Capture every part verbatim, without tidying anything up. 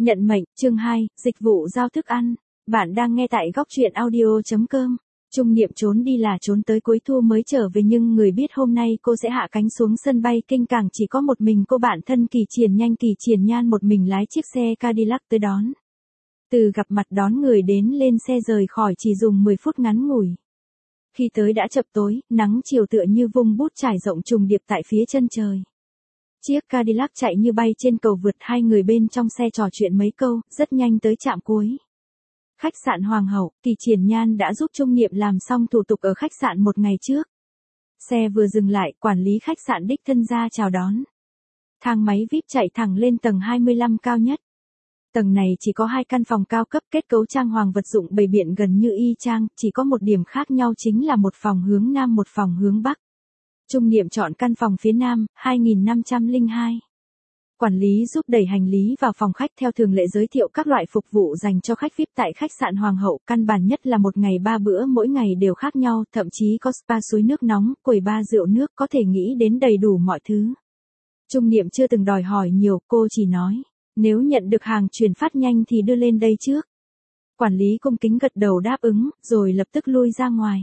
Nhận mệnh, chương hai, dịch vụ giao thức ăn. Bạn đang nghe tại góc truyện audio.com. Trung Niệm trốn đi là trốn tới cuối thu mới trở về, nhưng người biết hôm nay cô sẽ hạ cánh xuống sân bay Kinh Cảng chỉ có một mình cô, bạn thân Kỳ Triển Nhanh. Kỳ Triển Nhan một mình lái chiếc xe Cadillac tới đón. Từ gặp mặt đón người đến lên xe rời khỏi chỉ dùng mười phút ngắn ngủi. Khi tới đã chập tối, nắng chiều tựa như vung bút trải rộng trùng điệp tại phía chân trời. Chiếc Cadillac chạy như bay trên cầu vượt, hai người bên trong xe trò chuyện mấy câu, rất nhanh tới trạm cuối. Khách sạn Hoàng Hậu. Kỳ Triển Nhan đã giúp Trung Niệm làm xong thủ tục ở khách sạn một ngày trước. Xe vừa dừng lại, quản lý khách sạn đích thân ra chào đón. Thang máy vi ai pi chạy thẳng lên tầng hai mươi lăm cao nhất. Tầng này chỉ có hai căn phòng cao cấp, kết cấu trang hoàng vật dụng bày biện gần như y chang, chỉ có một điểm khác nhau chính là một phòng hướng nam một phòng hướng bắc. Trung Niệm chọn căn phòng phía nam, hai nghìn năm trăm lẻ hai. Quản lý giúp đẩy hành lý vào phòng khách, theo thường lệ giới thiệu các loại phục vụ dành cho khách vi ai pi tại khách sạn Hoàng Hậu. Căn bản nhất là một ngày ba bữa, mỗi ngày đều khác nhau, thậm chí có spa suối nước nóng, quầy bar rượu nước, có thể nghĩ đến đầy đủ mọi thứ. Trung Niệm chưa từng đòi hỏi nhiều, cô chỉ nói, nếu nhận được hàng chuyển phát nhanh thì đưa lên đây trước. Quản lý cung kính gật đầu đáp ứng, rồi lập tức lui ra ngoài.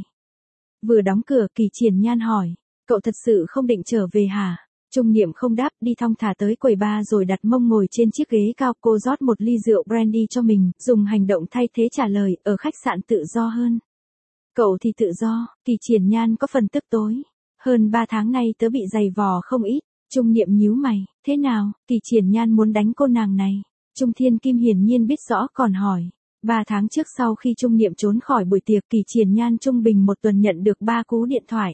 Vừa đóng cửa, Kỳ Triển Nhan hỏi, cậu thật sự không định trở về hả? Trung Niệm không đáp, đi thong thả tới quầy bar rồi đặt mông ngồi trên chiếc ghế cao. Cô rót một ly rượu brandy cho mình, dùng hành động thay thế trả lời, ở khách sạn tự do hơn. Cậu thì tự do. Kỳ Triển Nhan có phần tức tối. Hơn ba tháng nay tớ bị giày vò không ít. Trung Niệm nhíu mày, thế nào? Kỳ Triển Nhan muốn đánh cô nàng này. Trung Thiên Kim hiển nhiên biết rõ, còn hỏi. Ba tháng trước sau khi Trung Niệm trốn khỏi buổi tiệc, Kỳ Triển Nhan trung bình một tuần nhận được ba cú điện thoại.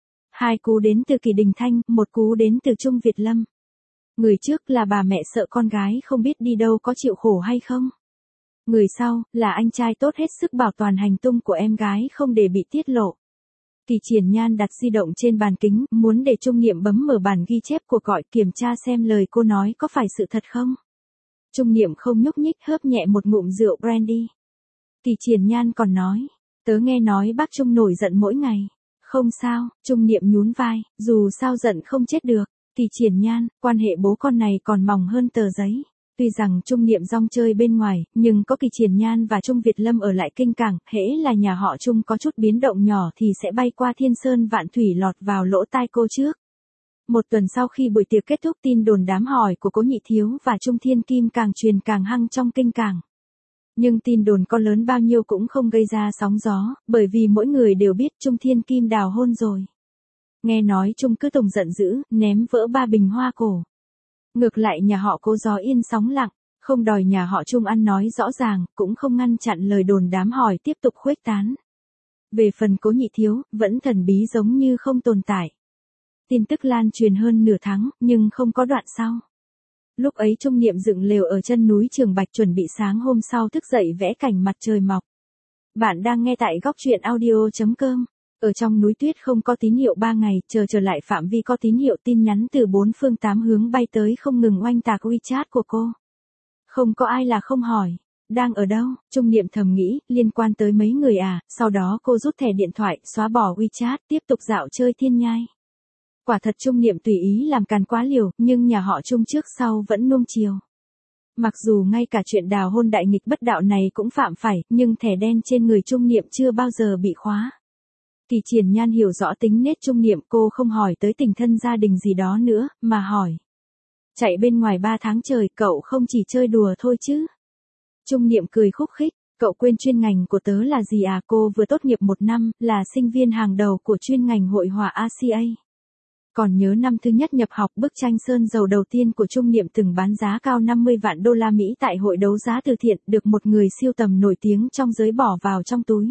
Hai cú đến từ Kỳ Đình Thanh, một cú đến từ Trung Việt Lâm. Người trước là bà mẹ sợ con gái không biết đi đâu có chịu khổ hay không. Người sau, là anh trai tốt hết sức bảo toàn hành tung của em gái không để bị tiết lộ. Kỳ Triển Nhan đặt di động trên bàn kính, muốn để Trung Niệm bấm mở bản ghi chép cuộc gọi, kiểm tra xem lời cô nói có phải sự thật không. Trung Niệm không nhúc nhích, hớp nhẹ một ngụm rượu brandy. Kỳ Triển Nhan còn nói, tớ nghe nói bác Trung nổi giận mỗi ngày. Không sao, Trung Niệm nhún vai, dù sao giận không chết được. Kỳ Triển Nhan, quan hệ bố con này còn mỏng hơn tờ giấy. Tuy rằng Trung Niệm rong chơi bên ngoài, nhưng có Kỳ Triển Nhan và Trung Việt Lâm ở lại Kinh Cảng, hễ là nhà họ Trung có chút biến động nhỏ thì sẽ bay qua thiên sơn vạn thủy lọt vào lỗ tai cô trước. Một tuần sau khi buổi tiệc kết thúc, tin đồn đám hỏi của Cố Nhị Thiếu và Trung Thiên Kim càng truyền càng hăng trong Kinh Cảng. Nhưng tin đồn có lớn bao nhiêu cũng không gây ra sóng gió, bởi vì mỗi người đều biết Trung Thiên Kim đào hôn rồi. Nghe nói Trung cứ tùng giận dữ, ném vỡ ba bình hoa cổ. Ngược lại nhà họ Cố gió yên sóng lặng, không đòi nhà họ Trung ăn nói rõ ràng, cũng không ngăn chặn lời đồn đám hỏi tiếp tục khuếch tán. Về phần Cố Nhị Thiếu, vẫn thần bí giống như không tồn tại. Tin tức lan truyền hơn nửa tháng, nhưng không có đoạn sau. Lúc ấy Trung Niệm dựng lều ở chân núi Trường Bạch, chuẩn bị sáng hôm sau thức dậy vẽ cảnh mặt trời mọc. Bạn đang nghe tại góc truyện audio.com. Ở trong núi tuyết không có tín hiệu ba ngày, chờ trở lại phạm vi có tín hiệu, tin nhắn từ bốn phương tám hướng bay tới không ngừng oanh tạc WeChat của cô. Không có ai là không hỏi, đang ở đâu? Trung Niệm thầm nghĩ, liên quan tới mấy người à, sau đó cô rút thẻ điện thoại, xóa bỏ WeChat, tiếp tục dạo chơi thiên nhai. Quả thật Trung Niệm tùy ý làm càn quá liều, nhưng nhà họ Trung trước sau vẫn nuông chiều. Mặc dù ngay cả chuyện đào hôn đại nghịch bất đạo này cũng phạm phải, nhưng thẻ đen trên người Trung Niệm chưa bao giờ bị khóa. Kỳ Triển Nhan hiểu rõ tính nết Trung Niệm, cô không hỏi tới tình thân gia đình gì đó nữa, mà hỏi. Chạy bên ngoài ba tháng trời, cậu không chỉ chơi đùa thôi chứ? Trung Niệm cười khúc khích, cậu quên chuyên ngành của tớ là gì à? Cô vừa tốt nghiệp một năm, là sinh viên hàng đầu của chuyên ngành hội họa a xê a. Còn nhớ năm thứ nhất nhập học, bức tranh sơn dầu đầu tiên của Trung Niệm từng bán giá cao năm mươi vạn đô la Mỹ tại hội đấu giá từ thiện, được một người sưu tầm nổi tiếng trong giới bỏ vào trong túi.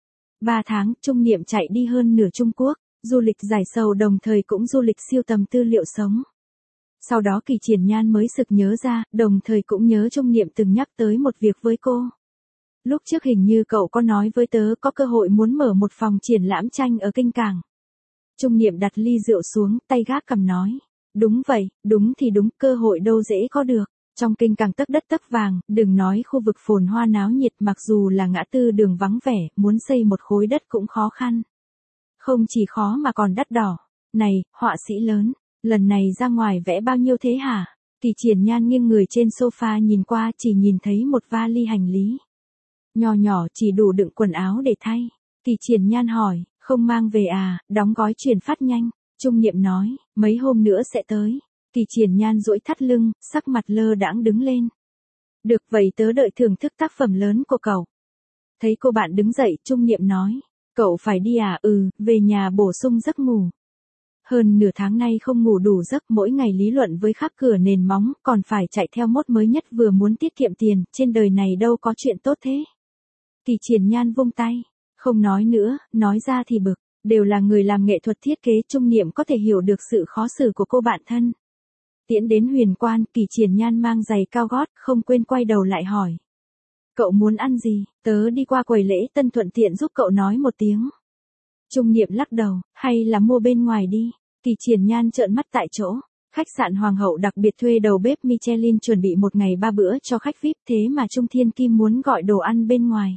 Ba tháng, Trung Niệm chạy đi hơn nửa Trung Quốc, du lịch giải sầu đồng thời cũng du lịch siêu tầm tư liệu sống. Sau đó Kỳ Triển Nhan mới sực nhớ ra, đồng thời cũng nhớ Trung Niệm từng nhắc tới một việc với cô. Lúc trước hình như cậu có nói với tớ có cơ hội muốn mở một phòng triển lãm tranh ở Kinh Cảng. Trung Niệm đặt ly rượu xuống, tay gác cầm nói. Đúng vậy, đúng thì đúng, cơ hội đâu dễ có được. Trong Kinh Cảng tấc đất tấc vàng, đừng nói khu vực phồn hoa náo nhiệt, mặc dù là ngã tư đường vắng vẻ, muốn xây một khối đất cũng khó khăn. Không chỉ khó mà còn đắt đỏ. Này, họa sĩ lớn, lần này ra ngoài vẽ bao nhiêu thế hả? Kỳ Triển Nhan nghiêng người trên sofa nhìn qua chỉ nhìn thấy một vali hành lý. Nhỏ nhỏ chỉ đủ đựng quần áo để thay. Kỳ Triển Nhan hỏi, không mang về à, đóng gói chuyển phát nhanh. Trung Niệm nói, mấy hôm nữa sẽ tới. Kỳ Triển Nhan duỗi thắt lưng, sắc mặt lơ đãng đứng lên. Được vậy tớ đợi thưởng thức tác phẩm lớn của cậu. Thấy cô bạn đứng dậy, Trung Niệm nói, cậu phải đi à, ừ, về nhà bổ sung giấc ngủ. Hơn nửa tháng nay không ngủ đủ giấc, mỗi ngày lý luận với khắp cửa nền móng, còn phải chạy theo mốt mới nhất, vừa muốn tiết kiệm tiền, trên đời này đâu có chuyện tốt thế. Kỳ Triển Nhan vung tay, không nói nữa, nói ra thì bực, đều là người làm nghệ thuật thiết kế, Trung Niệm có thể hiểu được sự khó xử của cô bạn thân. Tiễn đến Huyền Quan, Kỳ Triển Nhan mang giày cao gót, không quên quay đầu lại hỏi. Cậu muốn ăn gì, tớ đi qua quầy lễ tân thuận tiện giúp cậu nói một tiếng. Trung Niệm lắc đầu, hay là mua bên ngoài đi. Kỳ Triển Nhan trợn mắt tại chỗ. Khách sạn Hoàng hậu đặc biệt thuê đầu bếp Michelin chuẩn bị một ngày ba bữa cho khách vi ai pi, thế mà Trung Thiên Kim muốn gọi đồ ăn bên ngoài.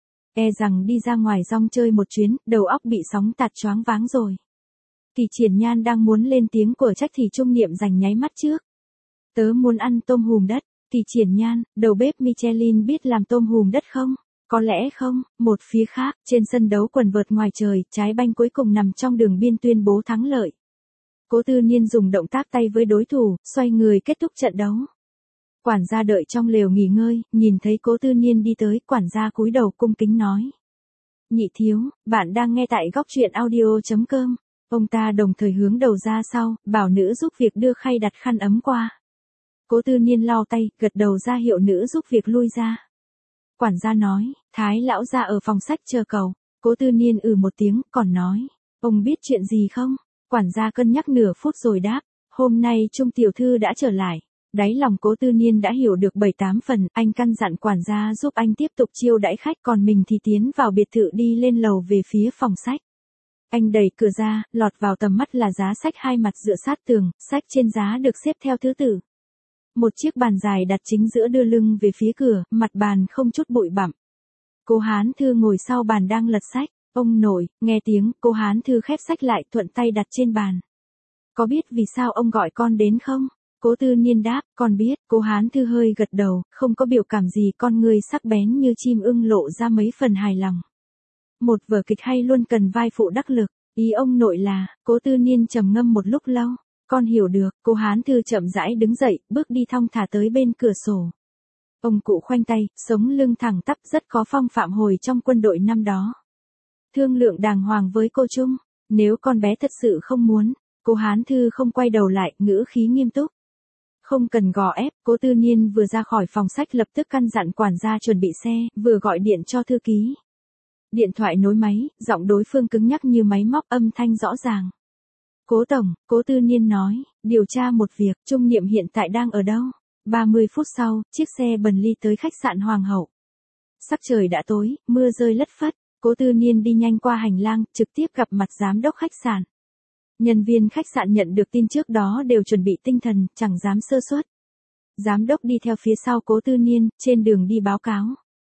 E rằng đi ra ngoài rong chơi một chuyến, đầu óc bị sóng tạt choáng váng rồi. Kỳ Triển Nhan đang muốn lên tiếng của trách thì Trung Niệm giành nháy mắt trước. Tớ muốn ăn tôm hùm đất. Kỳ Triển Nhan, đầu bếp Michelin biết làm tôm hùm đất không? Có lẽ không. Một phía khác, trên sân đấu quần vợt ngoài trời, trái banh cuối cùng nằm trong đường biên tuyên bố thắng lợi. Cố Tư Niên dùng động tác tay với đối thủ, xoay người kết thúc trận đấu. Quản gia đợi trong lều nghỉ ngơi, nhìn thấy Cố Tư Niên đi tới, quản gia cúi đầu cung kính nói. Nhị thiếu, bạn đang nghe tại góc truyện audio chấm com. Ông ta đồng thời hướng đầu ra sau, bảo nữ giúp việc đưa khay đặt khăn ấm qua. Cố Tư Niên lau tay, gật đầu ra hiệu nữ giúp việc lui ra. Quản gia nói, Thái lão gia ở phòng sách chờ cậu. Cố Tư Niên ừ một tiếng, còn nói, ông biết chuyện gì không? Quản gia cân nhắc nửa phút rồi đáp, hôm nay Trung tiểu thư đã trở lại. Đáy lòng Cố Tư Niên đã hiểu được bảy tám phần, anh căn dặn quản gia giúp anh tiếp tục chiêu đãi khách, còn mình thì tiến vào biệt thự đi lên lầu về phía phòng sách. Anh đẩy cửa ra, lọt vào tầm mắt là giá sách hai mặt dựa sát tường, sách trên giá được xếp theo thứ tự. Một chiếc bàn dài đặt chính giữa đưa lưng về phía cửa, mặt bàn không chút bụi bặm. Cô Hán Thư ngồi sau bàn đang lật sách. Ông nội, nghe tiếng, cô Hán Thư khép sách lại, thuận tay đặt trên bàn. Có biết vì sao ông gọi con đến không? Cố Tư Niên đáp, con biết. Cô Hán Thư hơi gật đầu, không có biểu cảm gì, con người sắc bén như chim ưng lộ ra mấy phần hài lòng. Một vở kịch hay luôn cần vai phụ đắc lực, ý ông nội là. Cố Tư Niên trầm ngâm một lúc lâu. Con hiểu được. Cô Hán Thư chậm rãi đứng dậy, bước đi thong thả tới bên cửa sổ. Ông cụ khoanh tay, sống lưng thẳng tắp, rất có phong phạm hồi trong quân đội năm đó. Thương lượng đàng hoàng với cô Trung, nếu con bé thật sự không muốn. Cô Hán Thư không quay đầu lại, ngữ khí nghiêm túc. Không cần gò ép. Cố Tư Niên vừa ra khỏi phòng sách lập tức căn dặn quản gia chuẩn bị xe, vừa gọi điện cho thư ký. Điện thoại nối máy, giọng đối phương cứng nhắc như máy móc, âm thanh rõ ràng. Cố tổng, Cố Tư Niên nói, điều tra một việc, Trung Niệm hiện tại đang ở đâu? ba mươi phút sau, chiếc xe Bentley tới khách sạn Hoàng hậu. Sắc trời đã tối, mưa rơi lất phất. Cố Tư Niên đi nhanh qua hành lang, trực tiếp gặp mặt giám đốc khách sạn. Nhân viên khách sạn nhận được tin trước đó đều chuẩn bị tinh thần, chẳng dám sơ suất. Giám đốc đi theo phía sau Cố Tư Niên, trên đường đi báo cáo.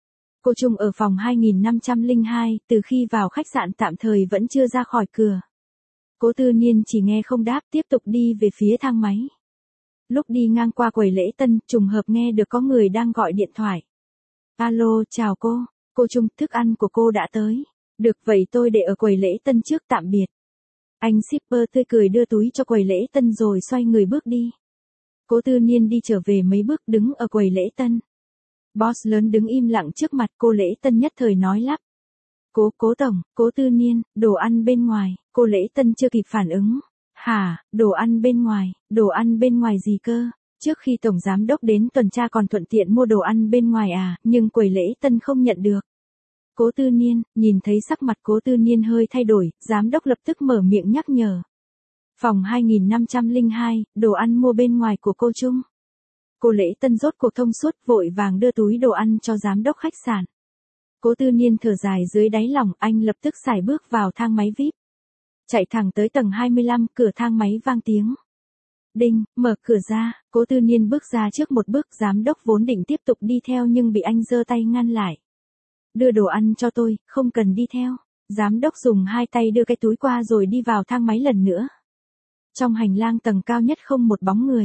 Cô Trung ở phòng hai nghìn năm trăm lẻ hai, từ khi vào khách sạn tạm thời vẫn chưa ra khỏi cửa. Cố Tư Niên chỉ nghe không đáp, tiếp tục đi về phía thang máy. Lúc đi ngang qua quầy lễ tân, trùng hợp nghe được có người đang gọi điện thoại. Alo, chào cô. Cô Trung, thức ăn của cô đã tới. Được vậy tôi để ở quầy lễ tân trước, tạm biệt. Anh shipper tươi cười đưa túi cho quầy lễ tân rồi xoay người bước đi. Cố Tư Niên đi trở về mấy bước, đứng ở quầy lễ tân. Boss lớn đứng im lặng trước mặt, cô lễ tân nhất thời nói lắp. Cố, cố tổng, Cố Tư Niên, đồ ăn bên ngoài. Cô lễ tân chưa kịp phản ứng. Hả, đồ ăn bên ngoài, đồ ăn bên ngoài gì cơ? Trước khi tổng giám đốc đến tuần tra còn thuận tiện mua đồ ăn bên ngoài à, nhưng quầy lễ tân không nhận được. Cố Tư Niên, nhìn thấy sắc mặt Cố Tư Niên hơi thay đổi, giám đốc lập tức mở miệng nhắc nhở. Phòng hai nghìn năm trăm lẻ hai, đồ ăn mua bên ngoài của cô Trung. Cô lễ tân rốt cuộc thông suốt, vội vàng đưa túi đồ ăn cho giám đốc khách sạn. Cố Tư Niên thở dài dưới đáy lòng, anh lập tức xài bước vào thang máy vi ai pi. Chạy thẳng tới tầng hai mươi lăm, cửa thang máy vang tiếng. Đinh, mở cửa ra. Cố Tư Niên bước ra trước một bước, giám đốc vốn định tiếp tục đi theo nhưng bị anh giơ tay ngăn lại. Đưa đồ ăn cho tôi, không cần đi theo. Giám đốc dùng hai tay đưa cái túi qua rồi đi vào thang máy lần nữa. Trong hành lang tầng cao nhất không một bóng người.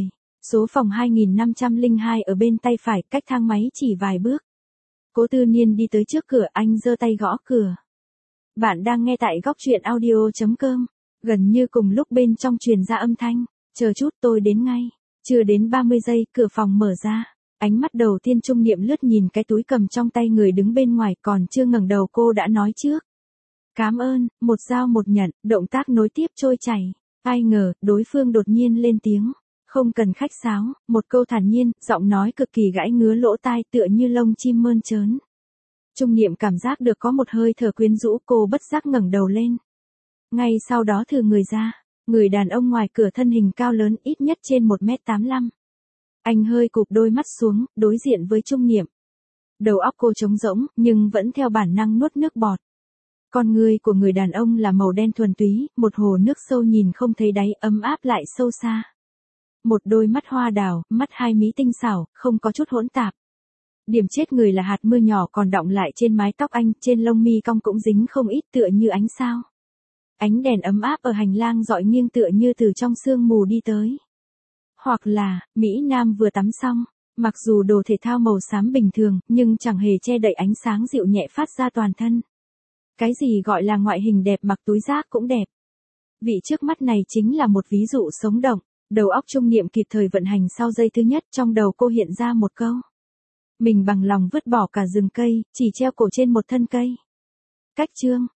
Số phòng hai nghìn năm trăm lẻ hai ở bên tay phải, cách thang máy chỉ vài bước. Cố Tư Niên đi tới trước cửa, anh giơ tay gõ cửa. Bạn đang nghe tại góc truyện audio.com. Gần như cùng lúc bên trong truyền ra âm thanh, chờ chút tôi đến ngay. Chưa đến ba mươi giây, cửa phòng mở ra. Ánh mắt đầu tiên Trung Niệm lướt nhìn cái túi cầm trong tay người đứng bên ngoài, còn chưa ngẩng đầu cô đã nói trước. Cám ơn, một giao một nhận, động tác nối tiếp trôi chảy. Ai ngờ, đối phương đột nhiên lên tiếng. Không cần khách sáo, một câu thản nhiên, giọng nói cực kỳ gãi ngứa lỗ tai tựa như lông chim mơn trớn. Trung Niệm cảm giác được có một hơi thở quyến rũ, cô bất giác ngẩng đầu lên. Ngay sau đó thừ người ra, người đàn ông ngoài cửa thân hình cao lớn ít nhất trên một mét tám mươi lăm. Anh hơi cụp đôi mắt xuống, đối diện với Trung Niệm. Đầu óc cô trống rỗng, nhưng vẫn theo bản năng nuốt nước bọt. Con người của người đàn ông là màu đen thuần túy, một hồ nước sâu nhìn không thấy đáy, ấm áp lại sâu xa. Một đôi mắt hoa đào, mắt hai mí tinh xảo, không có chút hỗn tạp. Điểm chết người là hạt mưa nhỏ còn đọng lại trên mái tóc anh, trên lông mi cong cũng dính không ít tựa như ánh sao. Ánh đèn ấm áp ở hành lang dọi nghiêng tựa như từ trong sương mù đi tới. Hoặc là, Mỹ Nam vừa tắm xong, mặc dù đồ thể thao màu xám bình thường, nhưng chẳng hề che đậy ánh sáng dịu nhẹ phát ra toàn thân. Cái gì gọi là ngoại hình đẹp mặc túi rác cũng đẹp. Vị trước mắt này chính là một ví dụ sống động. Đầu óc Trung Niệm kịp thời vận hành sau giây thứ nhất, trong đầu cô hiện ra một câu. Mình bằng lòng vứt bỏ cả rừng cây, chỉ treo cổ trên một thân cây. Cách chương.